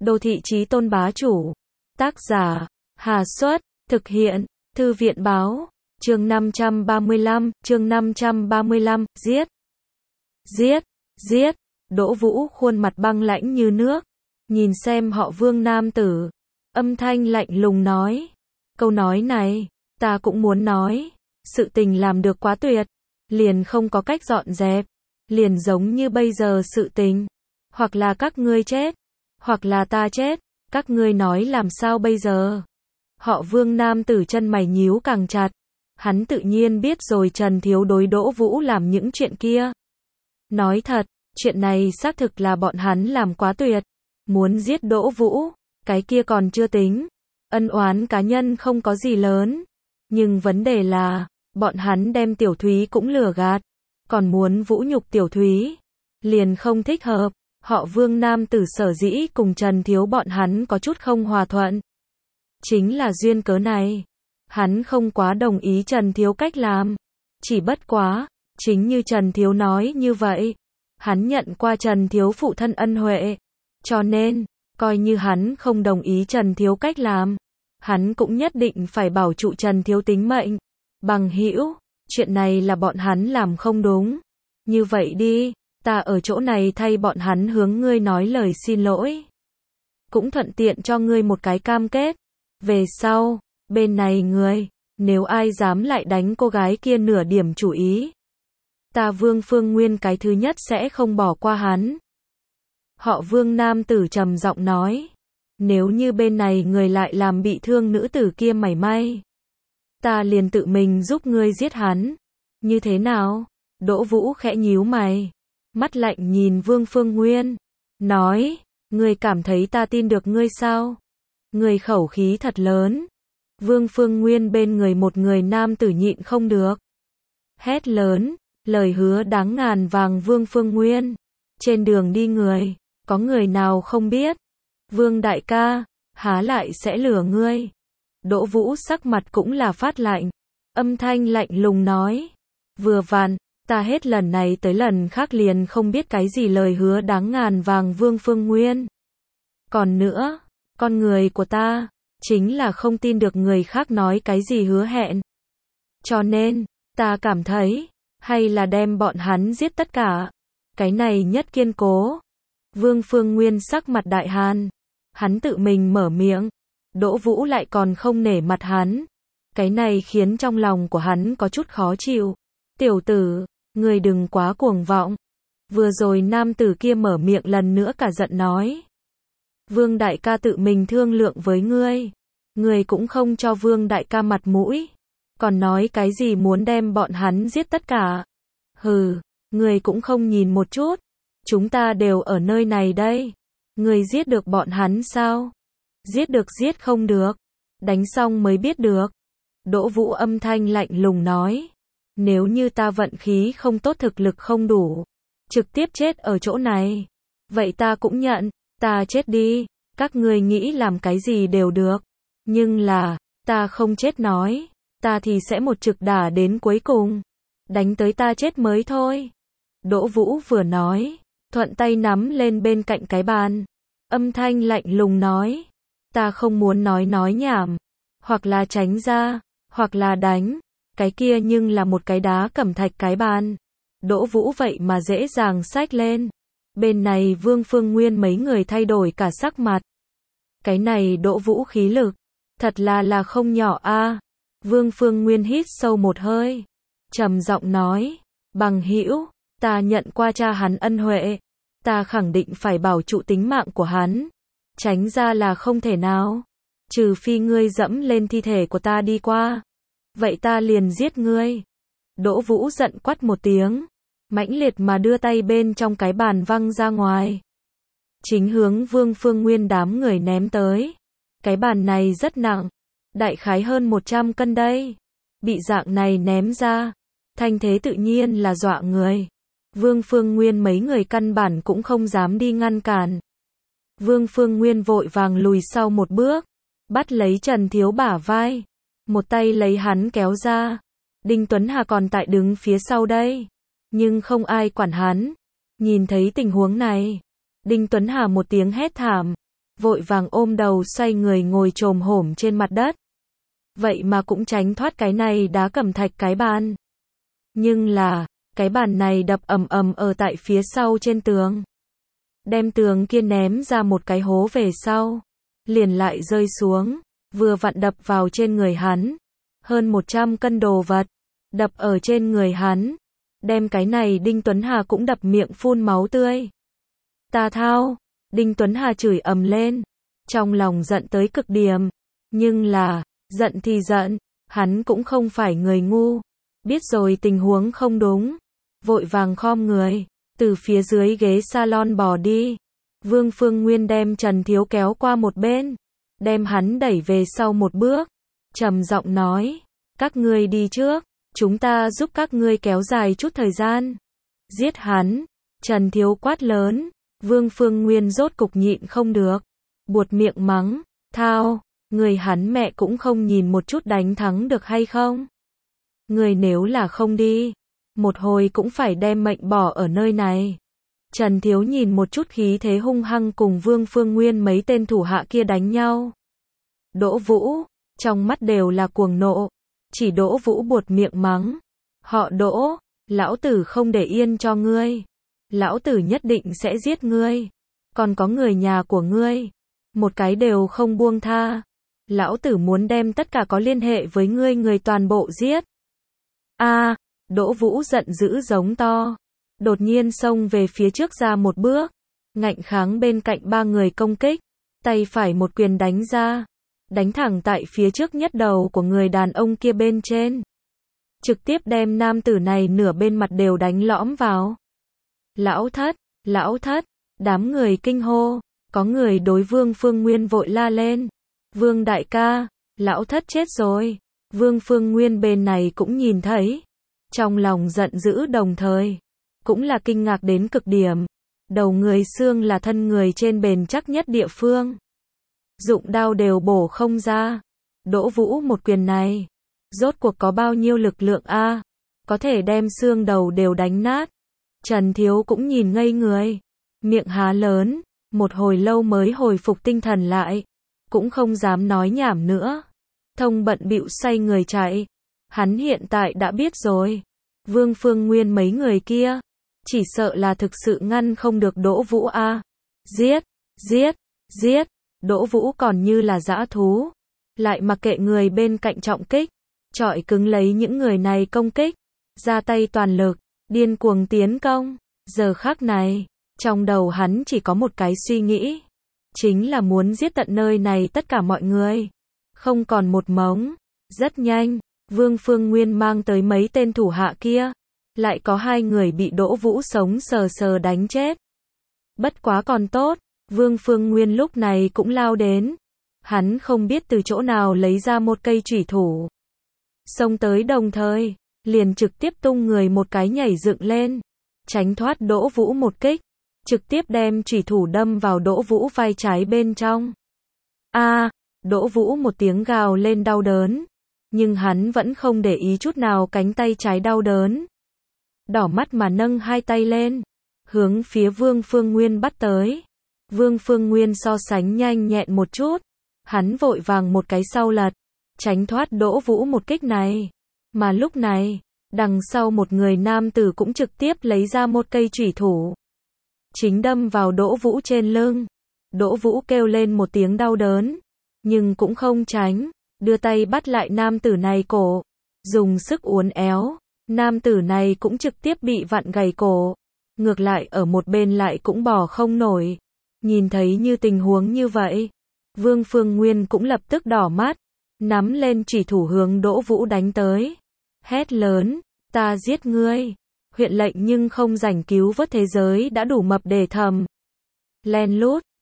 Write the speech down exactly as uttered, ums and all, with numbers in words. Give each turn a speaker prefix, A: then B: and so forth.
A: Đô thị chí tôn bá chủ. Tác giả, Hà Xuất, thực hiện, Thư viện báo, chương năm trăm ba mươi lăm, chương năm trăm ba mươi lăm, giết, giết, giết, Đỗ Vũ khuôn mặt băng lãnh như nước, nhìn xem họ Vương nam tử, âm thanh lạnh lùng nói, câu nói này, ta cũng muốn nói, sự tình làm được quá tuyệt, liền không có cách dọn dẹp, liền giống như bây giờ sự tình, hoặc là các ngươi chết, hoặc là ta chết, các ngươi nói làm sao bây giờ? Họ Vương nam tử chân mày nhíu càng chặt, hắn tự nhiên biết rồi Trần Thiếu đối Đỗ Vũ làm những chuyện kia. Nói thật, chuyện này xác thực là bọn hắn làm quá tuyệt, muốn giết Đỗ Vũ, cái kia còn chưa tính, ân oán cá nhân không có gì lớn, nhưng vấn đề là, bọn hắn đem Tiểu Thúy cũng lừa gạt, còn muốn vũ nhục Tiểu Thúy, liền không thích hợp. Họ Vương nam tử sở dĩ cùng Trần Thiếu bọn hắn có chút không hòa thuận. Chính là duyên cớ này. Hắn không quá đồng ý Trần Thiếu cách làm. Chỉ bất quá, chính như Trần Thiếu nói như vậy. Hắn nhận qua Trần Thiếu phụ thân ân huệ. Cho nên, coi như hắn không đồng ý Trần Thiếu cách làm. Hắn cũng nhất định phải bảo trụ Trần Thiếu tính mệnh. Bằng hữu, chuyện này là bọn hắn làm không đúng. Như vậy đi. Ta ở chỗ này thay bọn hắn hướng ngươi nói lời xin lỗi. Cũng thuận tiện cho ngươi một cái cam kết. Về sau, bên này ngươi, nếu ai dám lại đánh cô gái kia nửa điểm chủ ý, ta Vương Phương Nguyên cái thứ nhất sẽ không bỏ qua hắn. Họ Vương nam tử trầm giọng nói. Nếu như bên này người lại làm bị thương nữ tử kia mảy may, ta liền tự mình giúp ngươi giết hắn. Như thế nào? Đỗ Vũ khẽ nhíu mày. Mắt lạnh nhìn Vương Phương Nguyên, nói, ngươi cảm thấy ta tin được ngươi sao? Ngươi khẩu khí thật lớn. Vương Phương Nguyên bên người một người nam tử nhịn không được. Hét lớn, lời hứa đáng ngàn vàng Vương Phương Nguyên. Trên đường đi người, có người nào không biết? Vương đại ca, há lại sẽ lừa ngươi? Đỗ Vũ sắc mặt cũng là phát lạnh, âm thanh lạnh lùng nói, vừa vặn. Ta hết lần này tới lần khác liền không biết cái gì lời hứa đáng ngàn vàng Vương Phương Nguyên. Còn nữa, con người của ta, chính là không tin được người khác nói cái gì hứa hẹn. Cho nên, ta cảm thấy, hay là đem bọn hắn giết tất cả. Cái này nhất kiên cố. Vương Phương Nguyên sắc mặt đại hàn. Hắn tự mình mở miệng. Đỗ Vũ lại còn không nể mặt hắn. Cái này khiến trong lòng của hắn có chút khó chịu. Tiểu tử, ngươi đừng quá cuồng vọng. Vừa rồi nam tử kia mở miệng lần nữa cả giận nói. Vương đại ca tự mình thương lượng với ngươi. Ngươi cũng không cho Vương đại ca mặt mũi. Còn nói cái gì muốn đem bọn hắn giết tất cả. Hừ, ngươi cũng không nhìn một chút. Chúng ta đều ở nơi này đây. Ngươi giết được bọn hắn sao? Giết được giết không được. Đánh xong mới biết được. Đỗ Vũ âm thanh lạnh lùng nói. Nếu như ta vận khí không tốt thực lực không đủ, trực tiếp chết ở chỗ này, vậy ta cũng nhận, ta chết đi, các ngươi nghĩ làm cái gì đều được, nhưng là, ta không chết nói, ta thì sẽ một trực đả đến cuối cùng, đánh tới ta chết mới thôi. Đỗ Vũ vừa nói, thuận tay nắm lên bên cạnh cái bàn, âm thanh lạnh lùng nói, ta không muốn nói nói nhảm, hoặc là tránh ra, hoặc là đánh. Cái kia nhưng là một cái đá cẩm thạch cái bàn. Đỗ Vũ vậy mà dễ dàng xách lên. Bên này Vương Phương Nguyên mấy người thay đổi cả sắc mặt. Cái này Đỗ Vũ khí lực, thật là là không nhỏ a. À. Vương Phương Nguyên hít sâu một hơi, trầm giọng nói, bằng hữu, ta nhận qua cha hắn ân huệ, ta khẳng định phải bảo trụ tính mạng của hắn. Tránh ra là không thể nào, trừ phi ngươi dẫm lên thi thể của ta đi qua. Vậy ta liền giết ngươi. Đỗ Vũ giận quát một tiếng, mãnh liệt mà đưa tay bên trong cái bàn văng ra ngoài. Chính hướng Vương Phương Nguyên đám người ném tới. Cái bàn này rất nặng, đại khái hơn một trăm cân đây. Bị dạng này ném ra, thanh thế tự nhiên là dọa người. Vương Phương Nguyên mấy người căn bản cũng không dám đi ngăn cản. Vương Phương Nguyên vội vàng lùi sau một bước, bắt lấy Trần Thiếu bả vai. Một tay lấy hắn kéo ra. Đinh Tuấn Hà còn tại đứng phía sau đây. Nhưng không ai quản hắn. Nhìn thấy tình huống này. Đinh Tuấn Hà một tiếng hét thảm. vội vàng ôm đầu xoay người ngồi chồm hổm trên mặt đất. Vậy mà cũng tránh thoát cái này đá cẩm thạch cái bàn. Nhưng là, cái bàn này đập ầm ầm ở tại phía sau trên tường. Đem tường kia ném ra một cái hố về sau. Liền lại rơi xuống, vừa vặn đập vào trên người hắn. Hơn một trăm cân đồ vật, đập ở trên người hắn. Đem cái này Đinh Tuấn Hà cũng đập miệng phun máu tươi. Ta thao, Đinh Tuấn Hà chửi ầm lên. Trong lòng giận tới cực điểm. Nhưng là, giận thì giận, hắn cũng không phải người ngu. Biết rồi tình huống không đúng. Vội vàng khom người, từ phía dưới ghế salon bò đi. Vương Phương Nguyên đem Trần Thiếu kéo qua một bên. Đem hắn đẩy về sau một bước. Trầm giọng nói, các ngươi đi trước. Chúng ta giúp các ngươi kéo dài chút thời gian. Giết hắn. Trần Thiếu quát lớn. Vương Phương Nguyên rốt cục nhịn không được. Buột miệng mắng. Thao, người hắn mẹ cũng không nhìn một chút đánh thắng được hay không? Người nếu là không đi, một hồi cũng phải đem mệnh bỏ ở nơi này. Trần Thiếu nhìn một chút khí thế hung hăng cùng Vương Phương Nguyên mấy tên thủ hạ kia đánh nhau. Đỗ Vũ, trong mắt đều là cuồng nộ. Chỉ Đỗ Vũ buột miệng mắng. Họ Đỗ, lão tử không để yên cho ngươi. Lão tử nhất định sẽ giết ngươi. Còn có người nhà của ngươi. Một cái đều không buông tha. Lão tử muốn đem tất cả có liên hệ với ngươi người toàn bộ giết. A, Đỗ Vũ giận dữ giống to. Đột nhiên xông về phía trước ra một bước. Ngạnh kháng bên cạnh ba người công kích. Tay phải một quyền đánh ra. Đánh thẳng tại phía trước nhất đầu của người đàn ông kia bên trên. Trực tiếp đem nam tử này nửa bên mặt đều đánh lõm vào. Lão thất, lão thất, đám người kinh hô. Có người đối Vương Phương Nguyên vội la lên. Vương đại ca, lão thất chết rồi. Vương Phương Nguyên bên này cũng nhìn thấy. Trong lòng giận dữ đồng thời. Cũng là kinh ngạc đến cực điểm. Đầu người xương là thân người trên bền chắc nhất địa phương. Dụng đao đều bổ không ra. Đỗ Vũ một quyền này. Rốt cuộc có bao nhiêu lực lượng a? Có thể đem xương đầu đều đánh nát. Trần Thiếu cũng nhìn ngây người. Miệng há lớn. Một hồi lâu mới hồi phục tinh thần lại. Cũng không dám nói nhảm nữa. Thông bận bịu xoay người chạy. Hắn hiện tại đã biết rồi. Vương Phương Nguyên mấy người kia. Chỉ sợ là thực sự ngăn không được Đỗ Vũ a. Giết, giết, giết. Đỗ Vũ còn như là dã thú. Lại mặc kệ người bên cạnh trọng kích. Chọi cứng lấy những người này công kích. Ra tay toàn lực. Điên cuồng tiến công. Giờ khắc này. Trong đầu hắn chỉ có một cái suy nghĩ. Chính là muốn giết tận nơi này tất cả mọi người. Không còn một mống. Rất nhanh. Vương Phương Nguyên mang tới mấy tên thủ hạ kia. Lại có hai người bị Đỗ Vũ sống sờ sờ đánh chết. Bất quá còn tốt. Vương Phương Nguyên lúc này cũng lao đến. Hắn không biết từ chỗ nào lấy ra một cây chủy thủ. Xông tới đồng thời. Liền trực tiếp tung người một cái nhảy dựng lên. Tránh thoát Đỗ Vũ một kích. Trực tiếp đem chủy thủ đâm vào Đỗ Vũ vai trái bên trong. A, Đỗ Vũ một tiếng gào lên đau đớn. Nhưng hắn vẫn không để ý chút nào cánh tay trái đau đớn. Đỏ mắt mà nâng hai tay lên. Hướng phía Vương Phương Nguyên bắt tới. Vương Phương Nguyên so sánh nhanh nhẹn một chút. Hắn vội vàng một cái sau lật. Tránh thoát Đỗ Vũ một kích này. Mà lúc này, đằng sau một người nam tử cũng trực tiếp lấy ra một cây chủy thủ. Chính đâm vào Đỗ Vũ trên lưng. Đỗ Vũ kêu lên một tiếng đau đớn. Nhưng cũng không tránh. Đưa tay bắt lại nam tử này cổ. Dùng sức uốn éo. Nam tử này cũng trực tiếp bị vặn gãy cổ. Ngược lại ở một bên lại cũng bò không nổi. Nhìn thấy như tình huống như vậy. Vương Phương Nguyên cũng lập tức đỏ mắt. Nắm lên chủy thủ hướng Đỗ Vũ đánh tới. Hét lớn. Ta giết ngươi. Huyện lệnh nhưng không rảnh cứu vớt thế giới đã đủ mập để thầm. Len lút.